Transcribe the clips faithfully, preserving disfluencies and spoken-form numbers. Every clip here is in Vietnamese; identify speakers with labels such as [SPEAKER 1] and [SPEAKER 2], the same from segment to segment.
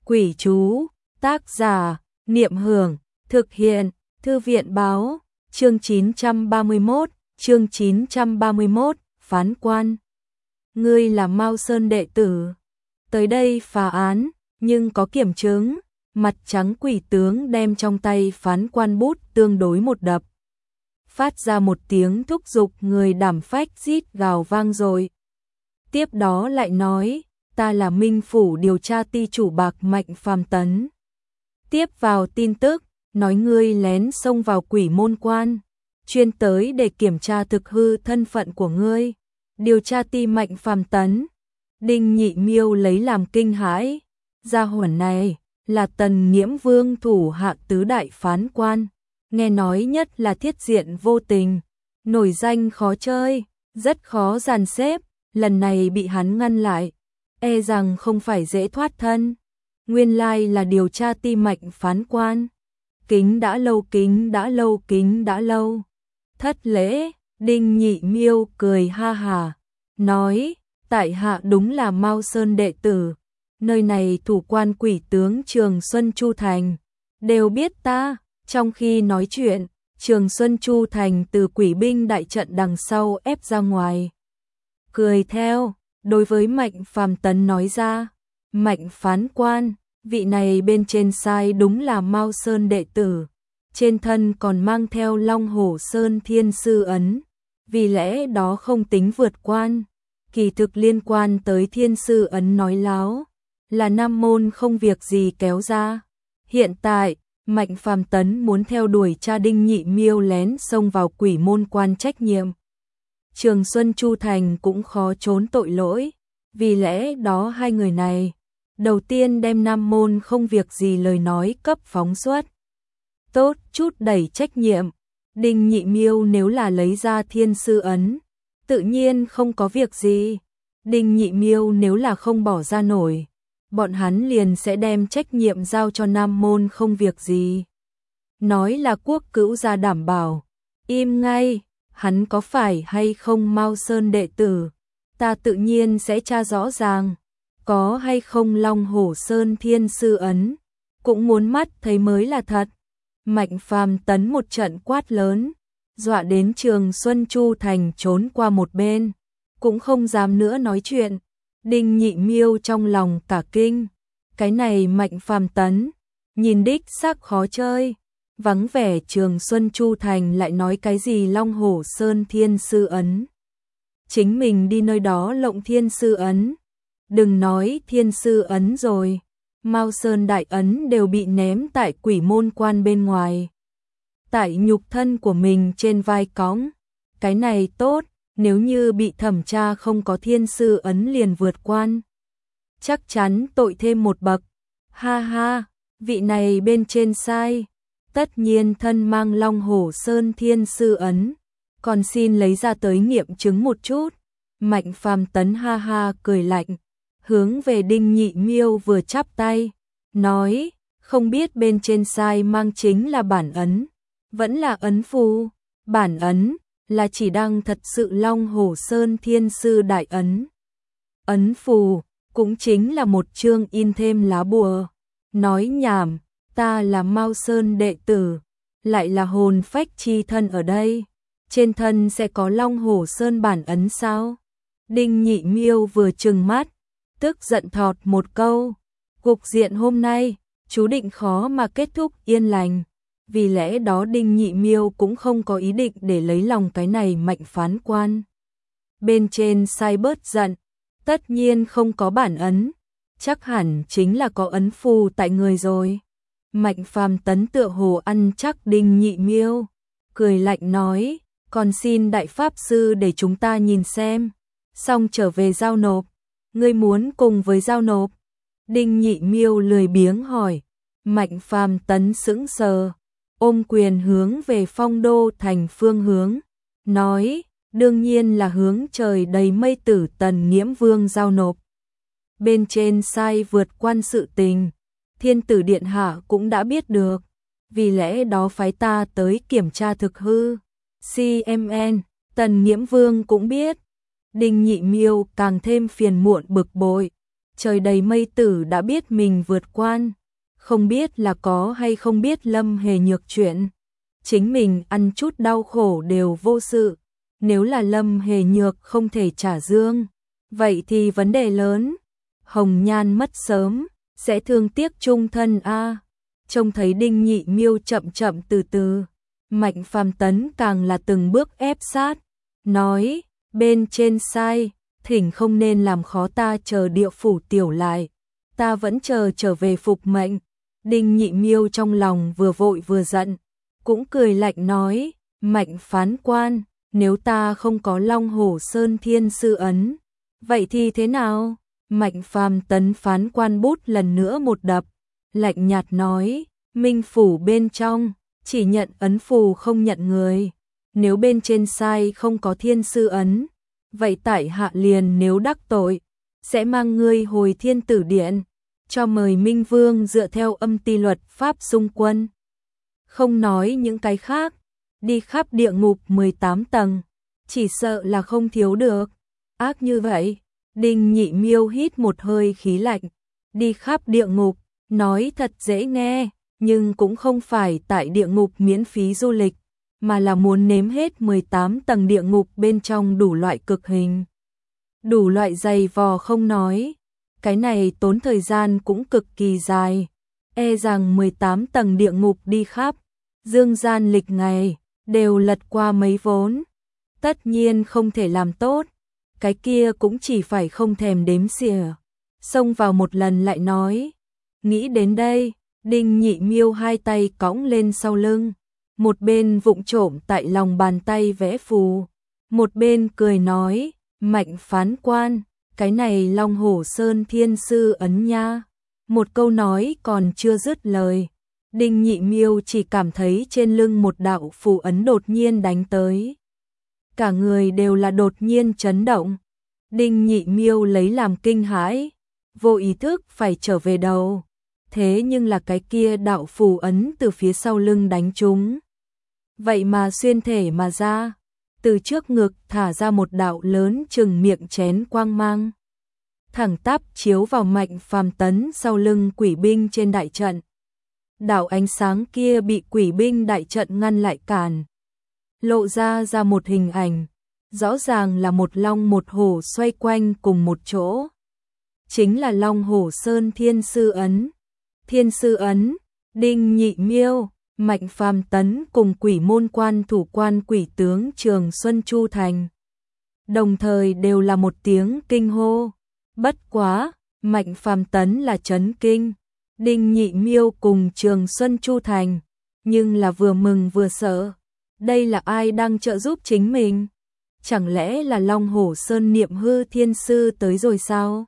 [SPEAKER 1] Quỷ chú, tác giả, Niệm Hưởng, thực hiện, Thư viện báo, chương chín trăm ba mươi mốt, chương chín trăm ba mươi mốt, phán quan. Ngươi là Mao Sơn đệ tử, tới đây phá án, nhưng có kiểm chứng, mặt trắng quỷ tướng đem trong tay phán quan bút tương đối một đập. Phát ra một tiếng thúc giục người đảm phách rít gào vang rồi. Tiếp đó lại nói, ta là Minh Phủ điều tra ty chủ Bạc Mạnh Phàm Tấn. Tiếp vào tin tức, nói ngươi lén xông vào Quỷ Môn Quan, chuyên tới để kiểm tra thực hư thân phận của ngươi. Điều tra ty Mạnh Phàm Tấn. Đinh Nhị Miêu lấy làm kinh hãi, gia hỏa này là Tần Nghiễm Vương thủ hạ tứ đại phán quan, nghe nói nhất là thiết diện vô tình, nổi danh khó chơi, rất khó dàn xếp, lần này bị hắn ngăn lại, e rằng không phải dễ thoát thân. Nguyên lai là điều tra ty Mạnh phán quan. Kính đã lâu, kính đã lâu, kính đã lâu. Thất lễ. Đinh Nhị Miêu cười ha hà, nói, tại hạ đúng là Mao Sơn đệ tử, nơi này thủ quan quỷ tướng Trường Xuân Chu Thành, đều biết ta. Trong khi nói chuyện, Trường Xuân Chu Thành từ quỷ binh đại trận đằng sau ép ra ngoài. Cười theo, đối với Mạnh Phàm Tấn nói ra, Mạnh phán quan, vị này bên trên sai đúng là Mao Sơn đệ tử, trên thân còn mang theo Long Hổ Sơn Thiên Sư ấn, vì lẽ đó không tính vượt quan. Kỳ thực liên quan tới Thiên Sư ấn nói láo, là Nam môn không việc gì kéo ra. Hiện tại, Mạnh Phàm Tấn muốn theo đuổi cha Đinh Nhị Miêu lén xông vào Quỷ Môn Quan trách nhiệm. Trường Xuân Chu Thành cũng khó trốn tội lỗi, vì lẽ đó hai người này, đầu tiên đem Nam môn không việc gì lời nói cấp phóng xuất. Tốt chút đẩy trách nhiệm, Đinh Nhị Miêu nếu là lấy ra Thiên Sư ấn, tự nhiên không có việc gì. Đinh Nhị Miêu nếu là không bỏ ra nổi, bọn hắn liền sẽ đem trách nhiệm giao cho Nam môn không việc gì. Nói là Quốc Cữu gia đảm bảo, im ngay, hắn có phải hay không Mao Sơn đệ tử, ta tự nhiên sẽ tra rõ ràng, có hay không Long Hổ Sơn Thiên Sư ấn, cũng muốn mắt thấy mới là thật. Mạnh Phàm Tấn một trận quát lớn, dọa đến Trường Xuân Chu Thành trốn qua một bên, cũng không dám nữa nói chuyện. Đinh Nhị Miêu trong lòng cả kinh, cái này Mạnh Phàm Tấn, nhìn đích xác khó chơi, vắng vẻ Trường Xuân Chu Thành lại nói cái gì Long Hổ Sơn Thiên Sư ấn. Chính mình đi nơi đó lộng Thiên Sư ấn, đừng nói Thiên Sư ấn rồi, Mao Sơn đại ấn đều bị ném tại Quỷ Môn Quan bên ngoài. Tại nhục thân của mình trên vai cõng, cái này tốt. Nếu như bị thẩm tra không có Thiên Sư ấn liền vượt quan, chắc chắn tội thêm một bậc. Ha ha, vị này bên trên sai, tất nhiên thân mang Long Hổ Sơn Thiên Sư ấn, còn xin lấy ra tới nghiệm chứng một chút. Mạnh Phàm Tấn ha ha cười lạnh, hướng về Đinh Nhị Miêu vừa chắp tay, nói, không biết bên trên sai mang chính là bản ấn, vẫn là ấn phù. Bản ấn là chỉ đăng thật sự Long Hổ Sơn Thiên Sư đại ấn. Ấn phù cũng chính là một chương in thêm lá bùa. Nói nhảm, ta là Mao Sơn đệ tử, lại là hồn phách chi thân ở đây, trên thân sẽ có Long Hổ Sơn bản ấn sao? Đinh Nhị Miêu vừa trừng mắt, tức giận thọt một câu, cục diện hôm nay chú định khó mà kết thúc yên lành. Vì lẽ đó Đinh Nhị Miêu cũng không có ý định để lấy lòng cái này Mạnh phán quan. Bên trên sai bớt giận, tất nhiên không có bản ấn, chắc hẳn chính là có ấn phù tại người rồi. Mạnh Phàm Tấn tựa hồ ăn chắc Đinh Nhị Miêu, cười lạnh nói, còn xin đại pháp sư để chúng ta nhìn xem, xong trở về giao nộp. Ngươi muốn cùng với giao nộp? Đinh Nhị Miêu lười biếng hỏi. Mạnh Phàm Tấn sững sờ, ôm quyền hướng về Phong Đô thành phương hướng, nói, đương nhiên là hướng trời đầy mây tử Tần Nghiễm Vương giao nộp. Bên trên sai vượt quan sự tình, Thiên Tử Điện Hạ cũng đã biết được, vì lẽ đó phái ta tới kiểm tra thực hư. xê em en, Tần Nghiễm Vương cũng biết. Đinh Nhị Miêu càng thêm phiền muộn bực bội, trời đầy mây tử đã biết mình vượt quan, không biết là có hay không biết Lâm Hề Nhược chuyện. Chính mình ăn chút đau khổ đều vô sự, nếu là Lâm Hề Nhược không thể trả dương, vậy thì vấn đề lớn. Hồng nhan mất sớm, sẽ thương tiếc chung thân a. Trông thấy Đinh Nhị Miêu chậm chậm từ từ, Mạnh Phàm Tấn càng là từng bước ép sát, nói, bên trên sai, thỉnh không nên làm khó ta chờ địa phủ tiểu lại, ta vẫn chờ trở về phục mệnh. Đinh Nhị Miêu trong lòng vừa vội vừa giận, cũng cười lạnh nói, Mạnh phán quan, nếu ta không có Long Hổ Sơn Thiên Sư ấn, vậy thì thế nào? Mạnh Phàm Tấn phán quan bút lần nữa một đập, lạnh nhạt nói, minh phủ bên trong, chỉ nhận ấn phù không nhận người, nếu bên trên sai không có Thiên Sư ấn, vậy tại hạ liền nếu đắc tội, sẽ mang ngươi hồi Thiên Tử Điện, cho mời Minh Vương dựa theo âm ti luật pháp xung quân. Không nói những cái khác, đi khắp địa ngục mười tám tầng, chỉ sợ là không thiếu được. Ác như vậy, Đinh Nhị Miêu hít một hơi khí lạnh, đi khắp địa ngục, nói thật dễ nghe, nhưng cũng không phải tại địa ngục miễn phí du lịch, mà là muốn nếm hết mười tám tầng địa ngục bên trong đủ loại cực hình. Đủ loại dày vò không nói, cái này tốn thời gian cũng cực kỳ dài, e rằng mười tám tầng địa ngục đi khắp, dương gian lịch ngày, đều lật qua mấy vốn. Tất nhiên không thể làm tốt, cái kia cũng chỉ phải không thèm đếm xỉa. Xông vào một lần lại nói, nghĩ đến đây, Đinh Nhị Miêu hai tay cõng lên sau lưng, một bên vụng trộm tại lòng bàn tay vẽ phù, một bên cười nói, Mạnh phán quan, cái này Long Hổ Sơn Thiên Sư ấn nha. Một câu nói còn chưa dứt lời, Đinh Nhị Miêu chỉ cảm thấy trên lưng một đạo phù ấn đột nhiên đánh tới. Cả người đều là đột nhiên chấn động. Đinh Nhị Miêu lấy làm kinh hãi, vô ý thức phải trở về đầu. Thế nhưng là cái kia đạo phù ấn từ phía sau lưng đánh trúng. Vậy mà xuyên thể mà ra, từ trước ngực thả ra một đạo lớn chừng miệng chén quang mang. Thẳng tắp chiếu vào Mạnh Phàm Tấn sau lưng quỷ binh trên đại trận. Đạo ánh sáng kia bị quỷ binh đại trận ngăn lại cản. Lộ ra ra một hình ảnh, rõ ràng là một long một hổ xoay quanh cùng một chỗ. Chính là Long Hổ Sơn Thiên Sư ấn. Thiên Sư ấn, Đinh Nhị Miêu, Mạnh Phàm Tấn cùng quỷ môn quan thủ quan quỷ tướng Trường Xuân Chu Thành. Đồng thời đều là một tiếng kinh hô. Bất quá, Mạnh Phàm Tấn là chấn kinh, Đinh Nhị Miêu cùng Trường Xuân Chu Thành, nhưng là vừa mừng vừa sợ. Đây là ai đang trợ giúp chính mình? Chẳng lẽ là Long Hổ Sơn Niệm Hư Thiên Sư tới rồi sao?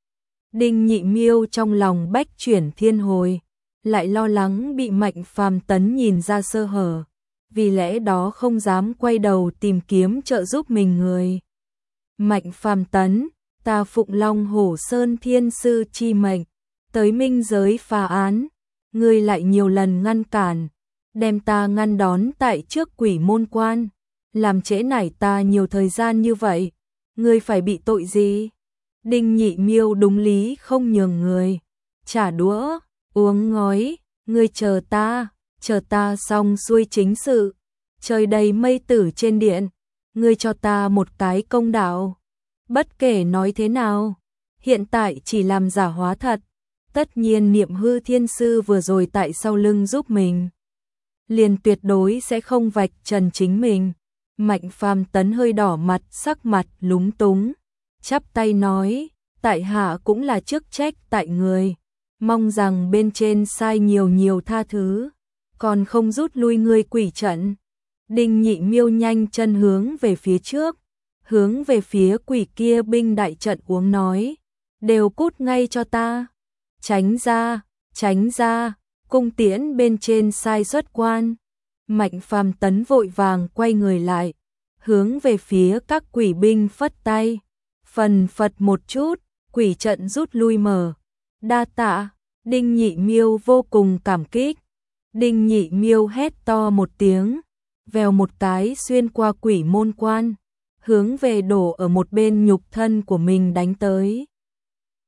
[SPEAKER 1] Đinh Nhị Miêu trong lòng bách chuyển thiên hồi, lại lo lắng bị Mạnh Phàm Tấn nhìn ra sơ hở, vì lẽ đó không dám quay đầu tìm kiếm trợ giúp mình người. Mạnh Phàm Tấn, ta phụng Long Hổ Sơn Thiên Sư chi mệnh, tới minh giới phá án, ngươi lại nhiều lần ngăn cản, đem ta ngăn đón tại trước quỷ môn quan, làm trễ nải ta nhiều thời gian như vậy, ngươi phải bị tội gì? Đinh Nhị Miêu đúng lý không nhường người, trả đũa, uống ngói, ngươi chờ ta, chờ ta xong xuôi chính sự, trời đầy mây tử trên điện, ngươi cho ta một cái công đạo. Bất kể nói thế nào, hiện tại chỉ làm giả hóa thật, tất nhiên Niệm Hư Thiên Sư vừa rồi tại sau lưng giúp mình, liền tuyệt đối sẽ không vạch trần chính mình. Mạnh Phàm Tấn hơi đỏ mặt, sắc mặt lúng túng, chắp tay nói, tại hạ cũng là chức trách tại người, mong rằng bên trên sai nhiều nhiều tha thứ, còn không rút lui ngươi quỷ trận. Đinh Nhị Miêu nhanh chân hướng về phía trước, hướng về phía quỷ kia binh đại trận uống nói, đều cút ngay cho ta, tránh ra, tránh ra, cung tiễn bên trên sai xuất quan. Mạnh Phàm Tấn vội vàng quay người lại, hướng về phía các quỷ binh phất tay, phần phật một chút, quỷ trận rút lui mở. Đa tạ. Đinh Nhị Miêu vô cùng cảm kích. Đinh Nhị Miêu hét to một tiếng, vèo một cái xuyên qua quỷ môn quan, hướng về đổ ở một bên nhục thân của mình đánh tới.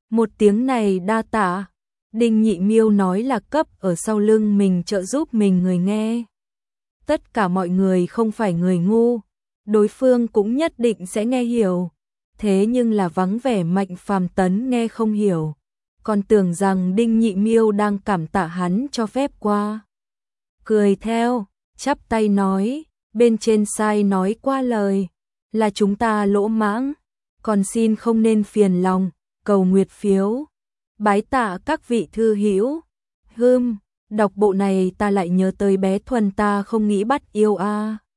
[SPEAKER 1] Một tiếng này đa tạ. Đinh Nhị Miêu nói là cấp ở sau lưng mình trợ giúp mình người nghe. Tất cả mọi người không phải người ngu, đối phương cũng nhất định sẽ nghe hiểu. Thế nhưng là vắng vẻ Mạnh Phàm Tấn nghe không hiểu, còn tưởng rằng Đinh Nhị Miêu đang cảm tạ hắn cho phép qua. Cười theo, chắp tay nói, bên trên sai nói qua lời, là chúng ta lỗ mãng, còn xin không nên phiền lòng, cầu nguyệt phiếu. Bái tạ các vị thư hữu. Hừm, đọc bộ này ta lại nhớ tới bé Thuần ta không nghĩ bắt yêu a. À.